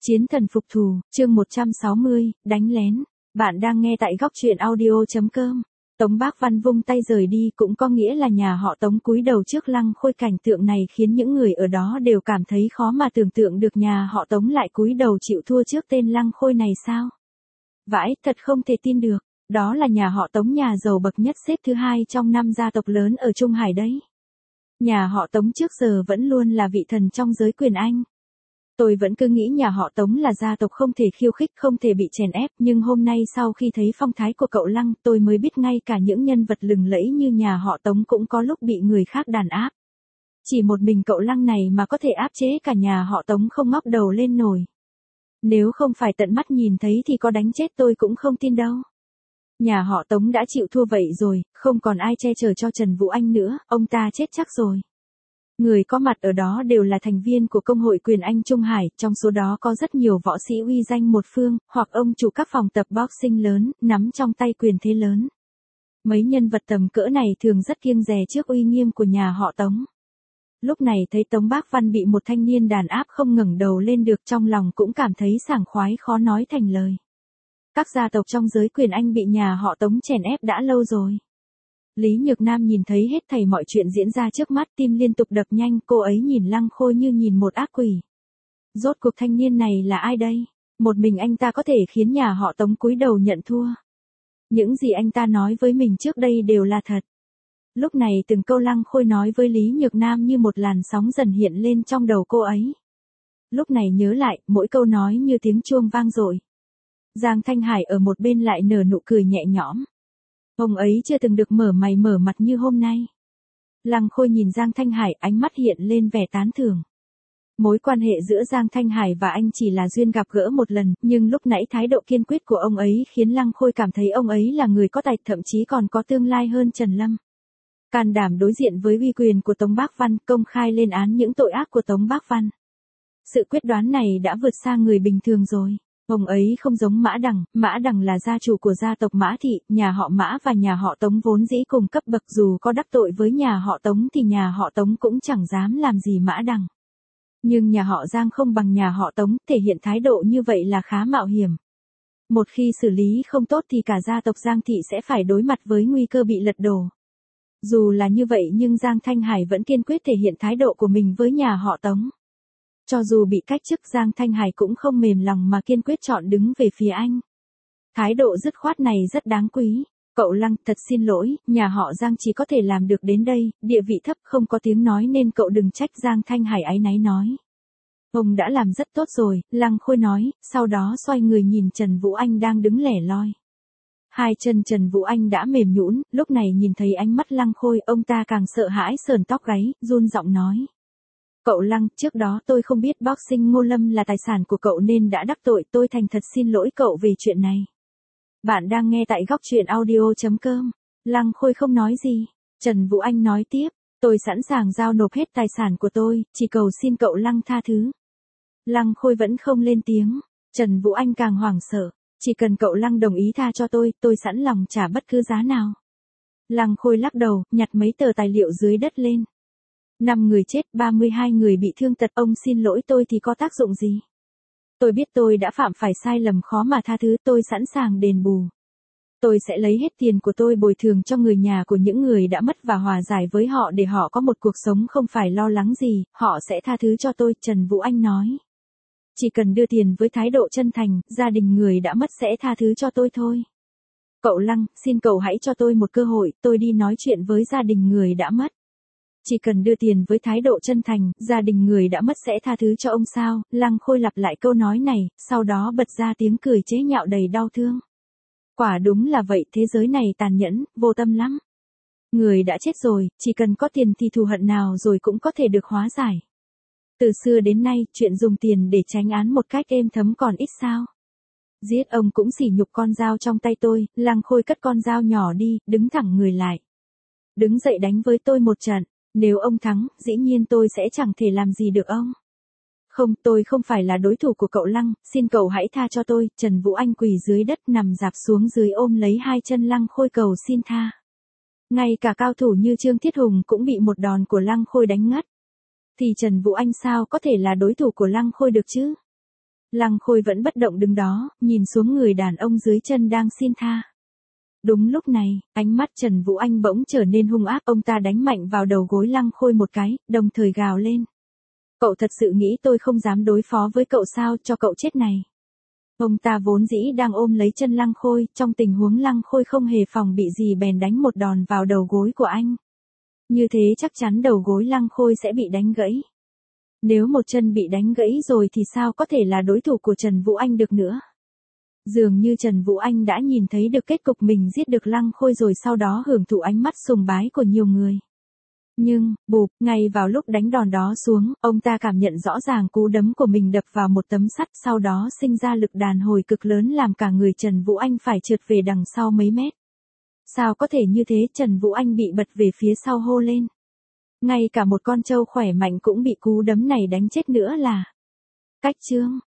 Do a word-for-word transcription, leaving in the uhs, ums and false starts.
Chiến thần phục thù, chương một trăm sáu mươi, đánh lén. Bạn đang nghe tại góc truyện audio.com. Tống Bác Văn vung tay rời đi cũng có nghĩa là nhà họ Tống cúi đầu trước Lăng Khôi, cảnh tượng này khiến những người ở đó đều cảm thấy khó mà tưởng tượng được nhà họ Tống lại cúi đầu chịu thua trước tên Lăng Khôi này sao. Vãi, thật không thể tin được, đó là nhà họ Tống nhà giàu bậc nhất xếp thứ hai trong năm gia tộc lớn ở Trung Hải đấy. Nhà họ Tống trước giờ vẫn luôn là vị thần trong giới quyền Anh. Tôi vẫn cứ nghĩ nhà họ Tống là gia tộc không thể khiêu khích, không thể bị chèn ép, nhưng hôm nay sau khi thấy phong thái của cậu Lăng, tôi mới biết ngay cả những nhân vật lừng lẫy như nhà họ Tống cũng có lúc bị người khác đàn áp. Chỉ một mình cậu Lăng này mà có thể áp chế cả nhà họ Tống không ngóc đầu lên nổi. Nếu không phải tận mắt nhìn thấy thì có đánh chết tôi cũng không tin đâu. Nhà họ Tống đã chịu thua vậy rồi, không còn ai che chở cho Trần Vũ Anh nữa, ông ta chết chắc rồi. Người có mặt ở đó đều là thành viên của Công hội Quyền Anh Trung Hải, trong số đó có rất nhiều võ sĩ uy danh một phương, hoặc ông chủ các phòng tập boxing lớn, nắm trong tay quyền thế lớn. Mấy nhân vật tầm cỡ này thường rất kiêng dè trước uy nghiêm của nhà họ Tống. Lúc này thấy Tống Bác Văn bị một thanh niên đàn áp không ngẩng đầu lên được, trong lòng cũng cảm thấy sảng khoái khó nói thành lời. Các gia tộc trong giới quyền Anh bị nhà họ Tống chèn ép đã lâu rồi. Lý Nhược Nam nhìn thấy hết thảy mọi chuyện diễn ra trước mắt, tim liên tục đập nhanh, cô ấy nhìn Lăng Khôi như nhìn một ác quỷ. Rốt cuộc thanh niên này là ai đây? Một mình anh ta có thể khiến nhà họ Tống cúi đầu nhận thua. Những gì anh ta nói với mình trước đây đều là thật. Lúc này từng câu Lăng Khôi nói với Lý Nhược Nam như một làn sóng dần hiện lên trong đầu cô ấy. Lúc này nhớ lại, mỗi câu nói như tiếng chuông vang dội. Giang Thanh Hải ở một bên lại nở nụ cười nhẹ nhõm. Ông ấy chưa từng được mở mày mở mặt như hôm nay. Lăng Khôi nhìn Giang Thanh Hải, ánh mắt hiện lên vẻ tán thưởng. Mối quan hệ giữa Giang Thanh Hải và anh chỉ là duyên gặp gỡ một lần, nhưng lúc nãy thái độ kiên quyết của ông ấy khiến Lăng Khôi cảm thấy ông ấy là người có tài, thậm chí còn có tương lai hơn Trần Lâm. Can đảm đối diện với uy quyền của Tống Bác Văn, công khai lên án những tội ác của Tống Bác Văn. Sự quyết đoán này đã vượt xa người bình thường rồi. Ông ấy không giống Mã Đằng, Mã Đằng là gia chủ của gia tộc Mã Thị, nhà họ Mã và nhà họ Tống vốn dĩ cùng cấp bậc, dù có đắc tội với nhà họ Tống thì nhà họ Tống cũng chẳng dám làm gì Mã Đằng. Nhưng nhà họ Giang không bằng nhà họ Tống, thể hiện thái độ như vậy là khá mạo hiểm. Một khi xử lý không tốt thì cả gia tộc Giang Thị sẽ phải đối mặt với nguy cơ bị lật đổ. Dù là như vậy nhưng Giang Thanh Hải vẫn kiên quyết thể hiện thái độ của mình với nhà họ Tống. Cho dù bị cách chức, Giang Thanh Hải cũng không mềm lòng mà kiên quyết chọn đứng về phía anh. Thái độ dứt khoát này rất đáng quý. Cậu Lăng, thật xin lỗi, nhà họ Giang chỉ có thể làm được đến đây, địa vị thấp không có tiếng nói nên cậu đừng trách. Giang Thanh Hải áy náy nói. Ông đã làm rất tốt rồi, Lăng Khôi nói, sau đó xoay người nhìn Trần Vũ Anh đang đứng lẻ loi. Hai chân Trần Vũ Anh đã mềm nhũn, lúc này nhìn thấy ánh mắt Lăng Khôi, ông ta càng sợ hãi sờn tóc gáy, run giọng nói. Cậu Lăng, trước đó tôi không biết boxing Ngô Lâm là tài sản của cậu nên đã đắc tội, tôi thành thật xin lỗi cậu về chuyện này. Bạn đang nghe tại góc truyện audio.com. Lăng Khôi không nói gì. Trần Vũ Anh nói tiếp, tôi sẵn sàng giao nộp hết tài sản của tôi, chỉ cầu xin cậu Lăng tha thứ. Lăng Khôi vẫn không lên tiếng. Trần Vũ Anh càng hoảng sợ, chỉ cần cậu Lăng đồng ý tha cho tôi, tôi sẵn lòng trả bất cứ giá nào. Lăng Khôi lắc đầu, nhặt mấy tờ tài liệu dưới đất lên. năm người chết, ba mươi hai người bị thương tật, ông xin lỗi tôi thì có tác dụng gì? Tôi biết tôi đã phạm phải sai lầm khó mà tha thứ, tôi sẵn sàng đền bù. Tôi sẽ lấy hết tiền của tôi bồi thường cho người nhà của những người đã mất và hòa giải với họ để họ có một cuộc sống không phải lo lắng gì, họ sẽ tha thứ cho tôi, Trần Vũ Anh nói. Chỉ cần đưa tiền với thái độ chân thành, gia đình người đã mất sẽ tha thứ cho tôi thôi. Cậu Lăng, xin cậu hãy cho tôi một cơ hội, tôi đi nói chuyện với gia đình người đã mất. Chỉ cần đưa tiền với thái độ chân thành, gia đình người đã mất sẽ tha thứ cho ông sao? Lăng Khôi lặp lại câu nói này, sau đó bật ra tiếng cười chế nhạo đầy đau thương. Quả đúng là vậy, thế giới này tàn nhẫn, vô tâm lắm. Người đã chết rồi, chỉ cần có tiền thì thù hận nào rồi cũng có thể được hóa giải. Từ xưa đến nay, chuyện dùng tiền để tránh án một cách êm thấm còn ít sao. Giết ông cũng sỉ nhục con dao trong tay tôi. Lăng Khôi cất con dao nhỏ đi, đứng thẳng người lại. Đứng dậy đánh với tôi một trận. Nếu ông thắng, dĩ nhiên tôi sẽ chẳng thể làm gì được ông. Không, tôi không phải là đối thủ của cậu Lăng, xin cậu hãy tha cho tôi. Trần Vũ Anh quỳ dưới đất nằm dạp xuống dưới ôm lấy hai chân Lăng Khôi cầu xin tha. Ngay cả cao thủ như Trương Thiết Hùng cũng bị một đòn của Lăng Khôi đánh ngất. Thì Trần Vũ Anh sao có thể là đối thủ của Lăng Khôi được chứ? Lăng Khôi vẫn bất động đứng đó, nhìn xuống người đàn ông dưới chân đang xin tha. Đúng lúc này, ánh mắt Trần Vũ Anh bỗng trở nên hung ác, ông ta đánh mạnh vào đầu gối Lăng Khôi một cái, đồng thời gào lên. Cậu thật sự nghĩ tôi không dám đối phó với cậu sao, cho cậu chết này. Ông ta vốn dĩ đang ôm lấy chân Lăng Khôi, trong tình huống Lăng Khôi không hề phòng bị gì bèn đánh một đòn vào đầu gối của anh. Như thế chắc chắn đầu gối Lăng Khôi sẽ bị đánh gãy. Nếu một chân bị đánh gãy rồi thì sao có thể là đối thủ của Trần Vũ Anh được nữa. Dường như Trần Vũ Anh đã nhìn thấy được kết cục mình giết được Lăng Khôi rồi sau đó hưởng thụ ánh mắt sùng bái của nhiều người. Nhưng, bụp, ngay vào lúc đánh đòn đó xuống, ông ta cảm nhận rõ ràng cú đấm của mình đập vào một tấm sắt, sau đó sinh ra lực đàn hồi cực lớn làm cả người Trần Vũ Anh phải trượt về đằng sau mấy mét. Sao có thể như thế, Trần Vũ Anh bị bật về phía sau hô lên. Ngay cả một con trâu khỏe mạnh cũng bị cú đấm này đánh chết nữa là. Cách chương.